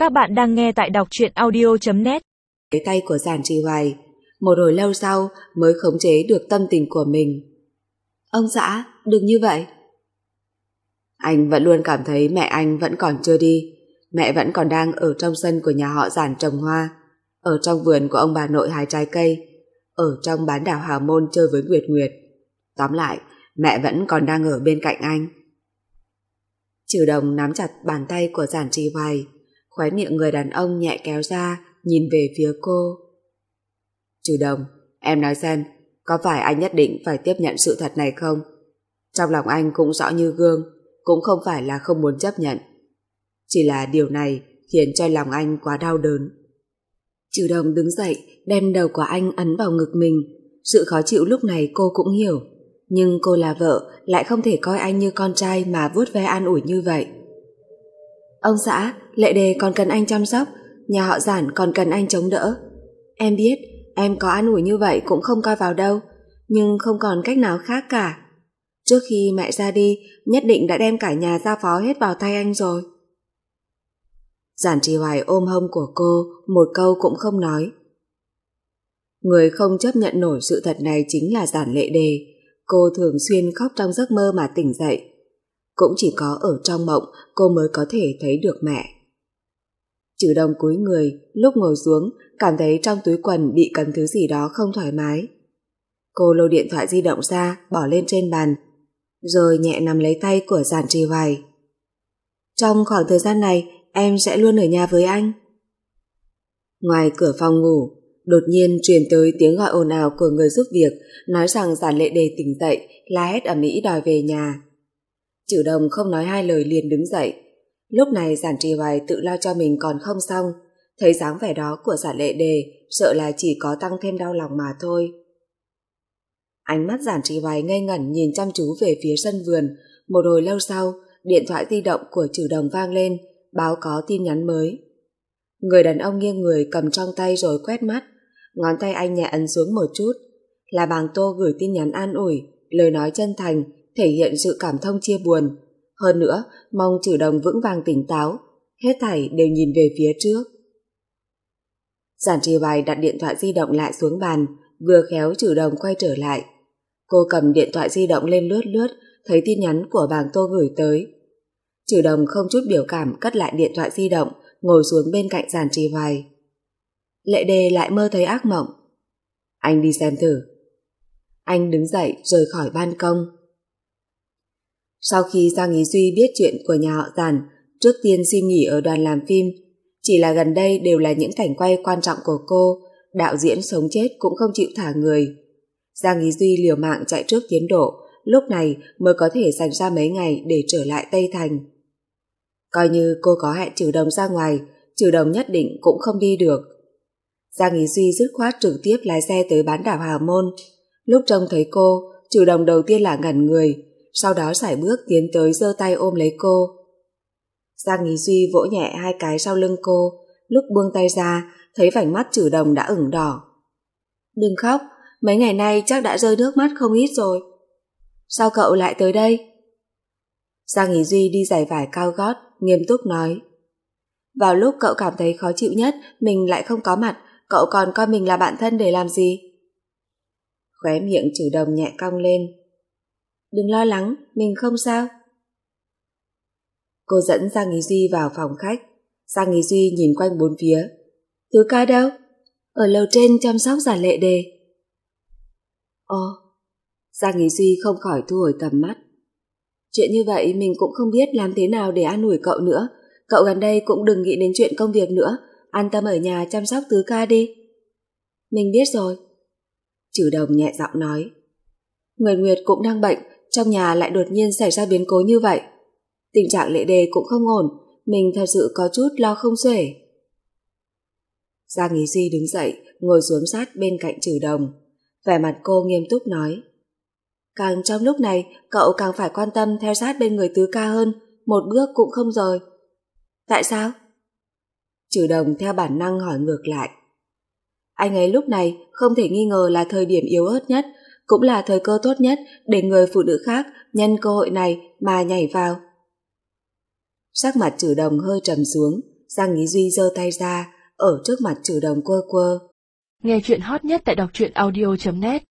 Các bạn đang nghe tại đọc truyện audio.net. Cái tay của Giản Trì Hoài, một hồi lâu sau mới khống chế được tâm tình của mình. Ông xã, đừng như vậy. Anh vẫn luôn cảm thấy mẹ anh vẫn còn chưa đi. Mẹ vẫn còn đang ở trong sân của nhà họ Giản trồng hoa, ở trong vườn của ông bà nội hái trái cây, ở trong bán đảo Hào Môn chơi với Nguyệt Nguyệt. Tóm lại, mẹ vẫn còn đang ở bên cạnh anh. Trừ Đồng nắm chặt bàn tay của Giản Trì Hoài, khóe miệng người đàn ông nhẹ kéo ra, nhìn về phía cô. Trừ Đồng, em nói xem, có phải anh nhất định phải tiếp nhận sự thật này không? Trong lòng anh cũng rõ như gương, cũng không phải là không muốn chấp nhận. Chỉ là điều này khiến cho lòng anh quá đau đớn. Trừ Đồng đứng dậy, đem đầu của anh ấn vào ngực mình. Sự khó chịu lúc này cô cũng hiểu, nhưng cô là vợ lại không thể coi anh như con trai mà vuốt ve an ủi như vậy. Ông xã, Lệ Đề còn cần anh chăm sóc, nhà họ Giản còn cần anh chống đỡ. Em biết, em có an ủi như vậy cũng không coi vào đâu, nhưng không còn cách nào khác cả. Trước khi mẹ ra đi, nhất định đã đem cả nhà giao phó hết vào tay anh rồi. Giản Trì Hoài ôm hông của cô, một câu cũng không nói. Người không chấp nhận nổi sự thật này chính là Giản Lệ Đề. Cô thường xuyên khóc trong giấc mơ mà tỉnh dậy. Cũng chỉ có ở trong mộng cô mới có thể thấy được mẹ. Trừ Đồng cúi người, lúc ngồi xuống cảm thấy trong túi quần bị cầm thứ gì đó không thoải mái. Cô lôi điện thoại di động ra, bỏ lên trên bàn, rồi nhẹ nắm lấy tay của Giản Trì Hoài. Trong khoảng thời gian này em sẽ luôn ở nhà với anh. Ngoài cửa phòng ngủ, đột nhiên truyền tới tiếng gọi ồn ào của người giúp việc, nói rằng Giản Lệ Đề tỉnh dậy, la hét ầm ĩ đòi về nhà. Trừ Đồng không nói hai lời liền đứng dậy. Lúc này Giản Trì Hoài tự lo cho mình còn không xong, thấy dáng vẻ đó của Giản Lệ Đề, sợ là chỉ có tăng thêm đau lòng mà thôi. Ánh mắt Giản Trì Hoài ngây ngẩn nhìn chăm chú về phía sân vườn. Một hồi lâu sau, điện thoại di động của Trừ Đồng vang lên, báo có tin nhắn mới. Người đàn ông nghiêng người cầm trong tay rồi quét mắt, ngón tay anh nhẹ ấn xuống một chút. Là Bàng Tô gửi tin nhắn an ủi, lời nói chân thành, thể hiện sự cảm thông chia buồn. Hơn nữa, mong Trừ Đồng vững vàng tỉnh táo, hết thảy đều nhìn về phía trước. Giản Trì Hoài đặt điện thoại di động lại xuống bàn, vừa khéo Trừ Đồng quay trở lại. Cô cầm điện thoại di động lên lướt lướt, thấy tin nhắn của Bàng Tô gửi tới. Trừ Đồng không chút biểu cảm cất lại điện thoại di động, ngồi xuống bên cạnh Giản Trì Hoài. Lệ Đề lại mơ thấy ác mộng. Anh đi xem thử. Anh đứng dậy rời khỏi ban công. Sau khi Giang Ý Duy biết chuyện của nhà họ Giản, trước tiên xin nghỉ ở đoàn làm phim. Chỉ là gần đây đều là những cảnh quay quan trọng của cô, đạo diễn sống chết cũng không chịu thả người. Giang Ý Duy liều mạng chạy trước tiến độ, lúc này mới có thể dành ra mấy ngày để trở lại Tây Thành. Coi như cô có hẹn Trừ Đồng ra ngoài, Trừ Đồng nhất định cũng không đi được. Giang Ý Duy dứt khoát trực tiếp lái xe tới bán đảo Hào Môn. Lúc trông thấy cô, Trừ Đồng đầu tiên là ngẩn người, sau đó sải bước tiến tới giơ tay ôm lấy cô. Giang Ý Duy vỗ nhẹ hai cái sau lưng cô, lúc buông tay ra, thấy vành mắt Trừ Đồng đã ửng đỏ. Đừng khóc, mấy ngày nay chắc đã rơi nước mắt không ít rồi. Sao cậu lại tới đây? Giang Ý Duy đi giày vải cao gót, nghiêm túc nói. Vào lúc cậu cảm thấy khó chịu nhất, mình lại không có mặt, cậu còn coi mình là bạn thân để làm gì? Khóe miệng Trừ Đồng nhẹ cong lên. Đừng lo lắng, mình không sao. Cô dẫn Giang Ý Duy vào phòng khách. Giang Ý Duy nhìn quanh bốn phía. Tứ ca đâu? Ở lầu trên chăm sóc Giản Lệ Đề. Ồ. Giang Ý Duy không khỏi thu hồi tầm mắt. Chuyện như vậy mình cũng không biết làm thế nào để an ủi cậu nữa. Cậu gần đây cũng đừng nghĩ đến chuyện công việc nữa, an tâm ở nhà chăm sóc tứ ca đi. Mình biết rồi. Trừ Đồng nhẹ giọng nói. Người Nguyệt cũng đang bệnh, trong nhà lại đột nhiên xảy ra biến cố như vậy. Tình trạng Lệ Đề cũng không ổn, mình thật sự có chút lo không xuể. Giang Ý Duy đứng dậy, ngồi xuống sát bên cạnh Trừ Đồng. Vẻ mặt cô nghiêm túc nói. Càng trong lúc này, cậu càng phải quan tâm theo sát bên người tứ ca hơn, một bước cũng không rời. Tại sao? Trừ Đồng theo bản năng hỏi ngược lại. Anh ấy lúc này không thể nghi ngờ là thời điểm yếu ớt nhất, cũng là thời cơ tốt nhất để người phụ nữ khác nhân cơ hội này mà nhảy vào. Sắc mặt Trừ Đồng hơi trầm xuống, Giang Ý Duy giơ tay ra, ở trước mặt Trừ Đồng quơ quơ. Nghe chuyện hot nhất tại đọc truyện audio.net